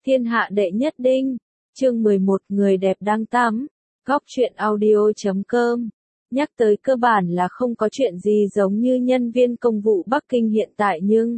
Thiên hạ đệ nhất đinh, chương 11 người đẹp đang tắm, góc truyện audio.com. Nhắc tới cơ bản là không có chuyện gì giống như nhân viên công vụ Bắc Kinh hiện tại nhưng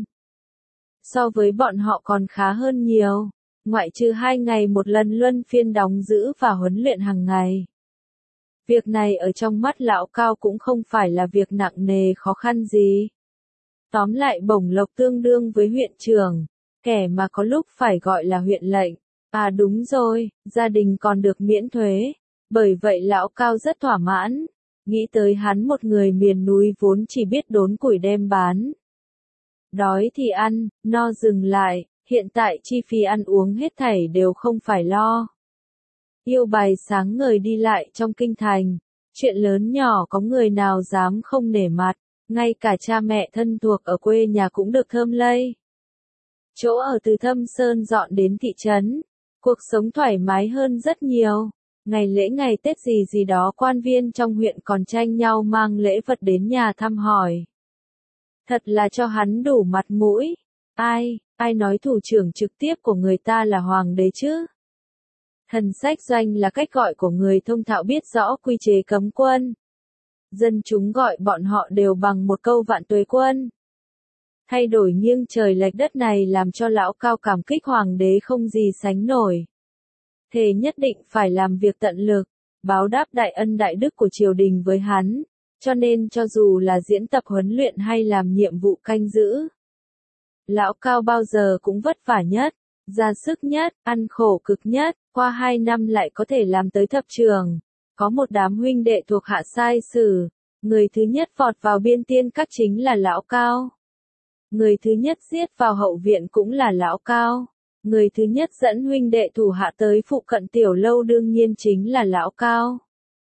so với bọn họ còn khá hơn nhiều, ngoại trừ 2 ngày một lần luân phiên đóng giữ và huấn luyện hàng ngày. Việc này ở trong mắt lão Cao cũng không phải là việc nặng nề khó khăn gì. Tóm lại bổng lộc tương đương với huyện trưởng, kẻ mà có lúc phải gọi là huyện lệnh. À đúng rồi, gia đình còn được miễn thuế, bởi vậy lão Cao rất thỏa mãn, nghĩ tới hắn một người miền núi vốn chỉ biết đốn củi đem bán. Đói thì ăn, no dừng lại, hiện tại chi phí ăn uống hết thảy đều không phải lo. Yêu bài sáng ngời đi lại trong kinh thành, chuyện lớn nhỏ có người nào dám không nể mặt, ngay cả cha mẹ thân thuộc ở quê nhà cũng được thơm lây. Chỗ ở từ Thâm Sơn dọn đến thị trấn, cuộc sống thoải mái hơn rất nhiều. Ngày lễ ngày Tết gì đó quan viên trong huyện còn tranh nhau mang lễ vật đến nhà thăm hỏi. Thật là cho hắn đủ mặt mũi. Ai nói thủ trưởng trực tiếp của người ta là hoàng đế chứ? Thần sách doanh là cách gọi của người thông thạo biết rõ quy chế cấm quân. Dân chúng gọi bọn họ đều bằng một câu vạn tuế quân. Thay đổi nghiêng trời lệch đất này làm cho lão Cao cảm kích hoàng đế không gì sánh nổi. Thề nhất định phải làm việc tận lực, báo đáp đại ân đại đức của triều đình với hắn, cho nên cho dù là diễn tập huấn luyện hay làm nhiệm vụ canh giữ, lão Cao bao giờ cũng vất vả nhất, ra sức nhất, ăn khổ cực nhất, qua 2 năm lại có thể làm tới thập trường. Có một đám huynh đệ thuộc hạ sai sử, người thứ nhất vọt vào biên tiên các chính là lão Cao. Người thứ nhất giết vào hậu viện cũng là lão Cao. Người thứ nhất dẫn huynh đệ thủ hạ tới phụ cận tiểu lâu đương nhiên chính là lão Cao.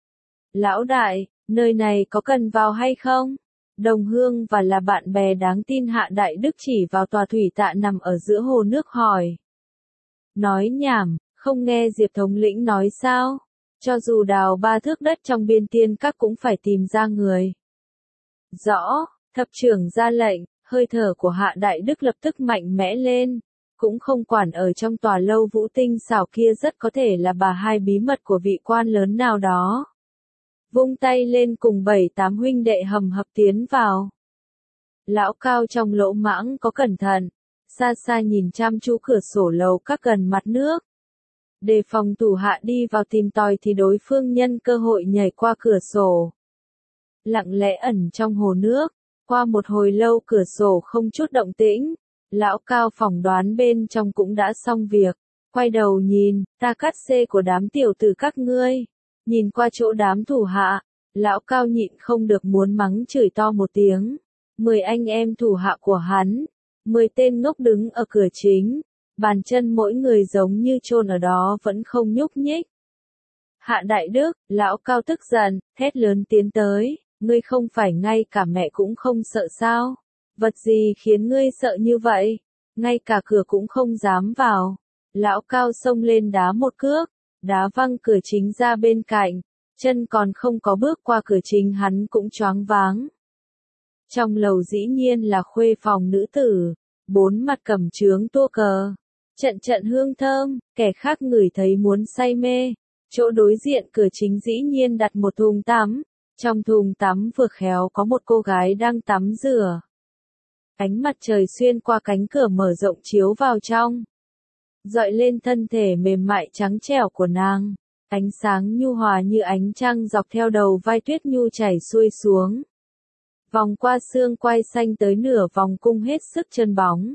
Lão đại, nơi này có cần vào hay không? Đồng hương và là bạn bè đáng tin Hạ Đại Đức chỉ vào tòa thủy tạ nằm ở giữa hồ nước hỏi. Nói nhảm, không nghe Diệp thống lĩnh nói sao? Cho dù đào 3 thước đất trong biên tiên các cũng phải tìm ra người. Rõ, thập trưởng ra lệnh, hơi thở của Hạ Đại Đức lập tức mạnh mẽ lên. Cũng không quản ở trong tòa lâu vũ tinh xảo kia rất có thể là bà hai bí mật của vị quan lớn nào đó. Vung tay lên cùng 7-8 huynh đệ hầm hập tiến vào. Lão Cao trong lỗ mãng có cẩn thận, xa xa nhìn chăm chú cửa sổ lầu các gần mặt nước. Đề phòng thủ hạ đi vào tìm tòi thì đối phương nhân cơ hội nhảy qua cửa sổ. Lặng lẽ ẩn trong hồ nước, qua một hồi lâu cửa sổ không chút động tĩnh. Lão Cao phỏng đoán bên trong cũng đã xong việc, quay đầu nhìn, ta cắt xê của đám tiểu tử các ngươi. Nhìn qua chỗ đám thủ hạ, lão Cao nhịn không được muốn mắng chửi to một tiếng. 10 anh em thủ hạ của hắn, 10 tên ngốc đứng ở cửa chính, bàn chân mỗi người giống như chôn ở đó vẫn không nhúc nhích. Hạ Đại Đức, lão Cao tức giận, thét lớn tiến tới, ngươi không phải ngay cả mẹ cũng không sợ sao? Vật gì khiến ngươi sợ như vậy? Ngay cả cửa cũng không dám vào. Lão Cao xông lên đá một cước, đá văng cửa chính ra bên cạnh, chân còn không có bước qua cửa chính hắn cũng choáng váng. Trong lầu dĩ nhiên là khuê phòng nữ tử, 4 mặt cầm chướng tua cờ, trận hương thơm, kẻ khác ngửi thấy muốn say mê. Chỗ đối diện cửa chính dĩ nhiên đặt một thùng tắm, trong thùng tắm vừa khéo có một cô gái đang tắm rửa. Ánh mặt trời xuyên qua cánh cửa mở rộng chiếu vào trong, dọi lên thân thể mềm mại trắng trẻo của nàng, ánh sáng nhu hòa như ánh trăng dọc theo đầu vai tuyết nhu chảy xuôi xuống, vòng qua xương quai xanh tới nửa vòng cung hết sức chân bóng.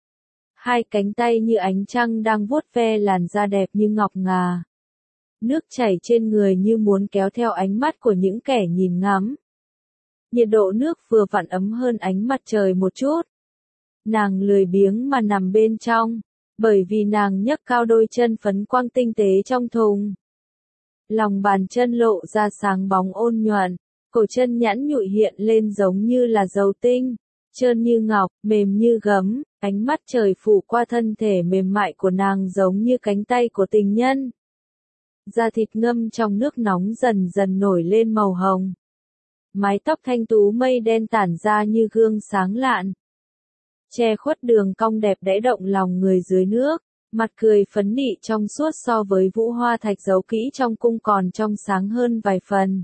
2 cánh tay như ánh trăng đang vuốt ve làn da đẹp như ngọc ngà. Nước chảy trên người như muốn kéo theo ánh mắt của những kẻ nhìn ngắm. Nhiệt độ nước vừa vặn ấm hơn ánh mặt trời một chút. Nàng lười biếng mà nằm bên trong, bởi vì nàng nhấc cao đôi chân phấn quang tinh tế trong thùng. Lòng bàn chân lộ ra sáng bóng ôn nhuận, cổ chân nhẵn nhụi hiện lên giống như là dầu tinh, trơn như ngọc, mềm như gấm, ánh mắt trời phủ qua thân thể mềm mại của nàng giống như cánh tay của tình nhân. Da thịt ngâm trong nước nóng dần dần nổi lên màu hồng. Mái tóc thanh tú mây đen tản ra như gương sáng lạn, che khuất đường cong đẹp đẽ động lòng người dưới nước. Mặt cười phấn nị trong suốt so với vũ hoa thạch giấu kỹ trong cung còn trong sáng hơn vài phần.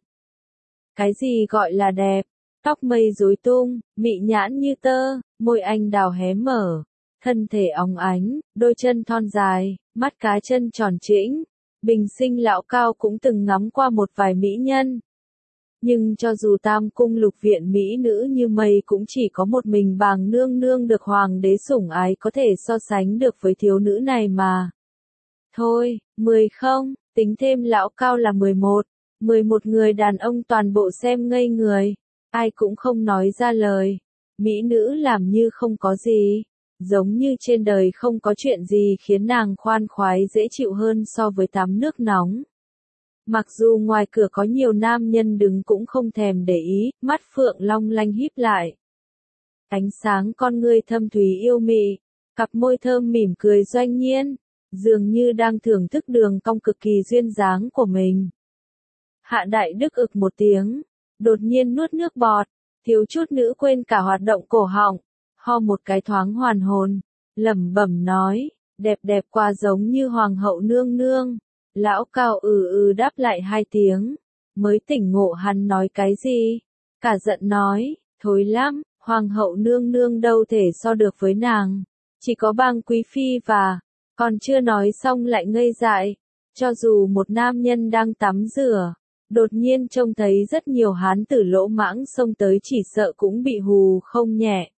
Cái gì gọi là đẹp? Tóc mây rối tung, mị nhãn như tơ, môi anh đào hé mở, thân thể óng ánh, đôi chân thon dài, mắt cá chân tròn trĩnh. Bình sinh lão cao cũng từng ngắm qua một vài mỹ nhân. Nhưng cho dù tam cung lục viện mỹ nữ như mây cũng chỉ có một mình Bàng nương nương được hoàng đế sủng ái có thể so sánh được với thiếu nữ này mà. Thôi, 10 không, tính thêm lão cao là 11. 11 người đàn ông toàn bộ xem ngây người. Ai cũng không nói ra lời. Mỹ nữ làm như không có gì. Giống như trên đời không có chuyện gì khiến nàng khoan khoái dễ chịu hơn so với tắm nước nóng. Mặc dù ngoài cửa có nhiều nam nhân đứng cũng không thèm để ý, mắt phượng long lanh híp lại. Ánh sáng con ngươi thâm thúy yêu mị, cặp môi thơm mỉm cười doanh nhiên, dường như đang thưởng thức đường cong cực kỳ duyên dáng của mình. Hạ Đại Đức ực một tiếng, đột nhiên nuốt nước bọt, thiếu chút nữa quên cả hoạt động cổ họng, ho một cái thoáng hoàn hồn, lẩm bẩm nói, đẹp đẹp quá giống như hoàng hậu nương nương. Lão cao đáp lại 2 tiếng, mới tỉnh ngộ hắn nói cái gì, cả giận nói, thối lắm, hoàng hậu nương nương đâu thể so được với nàng, chỉ có Bàng quý phi và, còn chưa nói xong lại ngây dại, cho dù một nam nhân đang tắm rửa, đột nhiên trông thấy rất nhiều hán tử lỗ mãng xông tới chỉ sợ cũng bị hù không nhẹ.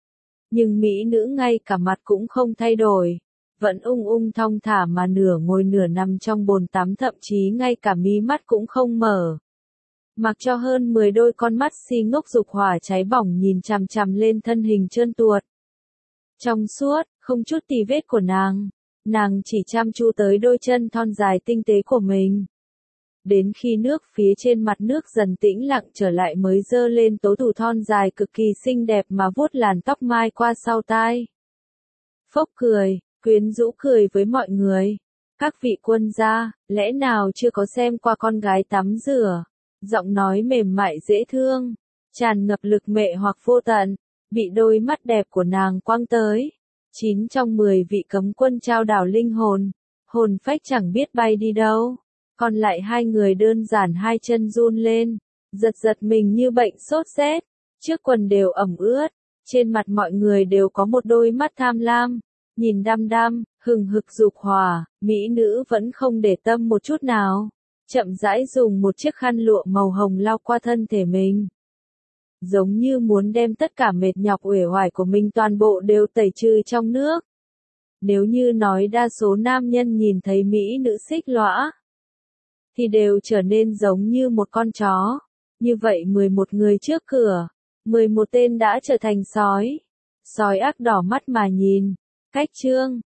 Nhưng mỹ nữ ngay cả mặt cũng không thay đổi. Vẫn ung thong thả mà nửa ngồi nửa nằm trong bồn tắm thậm chí ngay cả mí mắt cũng không mở. Mặc cho hơn 10 đôi con mắt si ngốc dục hỏa cháy bỏng nhìn chằm chằm lên thân hình trơn tuột. Trong suốt, không chút tì vết của nàng chỉ chăm chú tới đôi chân thon dài tinh tế của mình. Đến khi nước phía trên mặt nước dần tĩnh lặng trở lại mới dơ lên tố thủ thon dài cực kỳ xinh đẹp mà vuốt làn tóc mai qua sau tai. Phốc cười. Quyến rũ cười với mọi người. Các vị quân gia, lẽ nào chưa có xem qua con gái tắm rửa? Giọng nói mềm mại dễ thương, tràn ngập lực mệ hoặc vô tận, bị đôi mắt đẹp của nàng quăng tới. 9 trong 10 vị cấm quân trao đảo linh hồn, hồn phách chẳng biết bay đi đâu. Còn lại 2 người đơn giản 2 chân run lên, giật mình như bệnh sốt rét, trước quần đều ẩm ướt, trên mặt mọi người đều có một đôi mắt tham lam. Nhìn đăm đăm, hừng hực dục hỏa, mỹ nữ vẫn không để tâm một chút nào. Chậm rãi dùng một chiếc khăn lụa màu hồng lau qua thân thể mình. Giống như muốn đem tất cả mệt nhọc uể oải của mình toàn bộ đều tẩy trừ trong nước. Nếu như nói đa số nam nhân nhìn thấy mỹ nữ xích lõa, thì đều trở nên giống như một con chó. Như vậy 11 người trước cửa, 11 tên đã trở thành sói. Sói ác đỏ mắt mà nhìn. Cách chương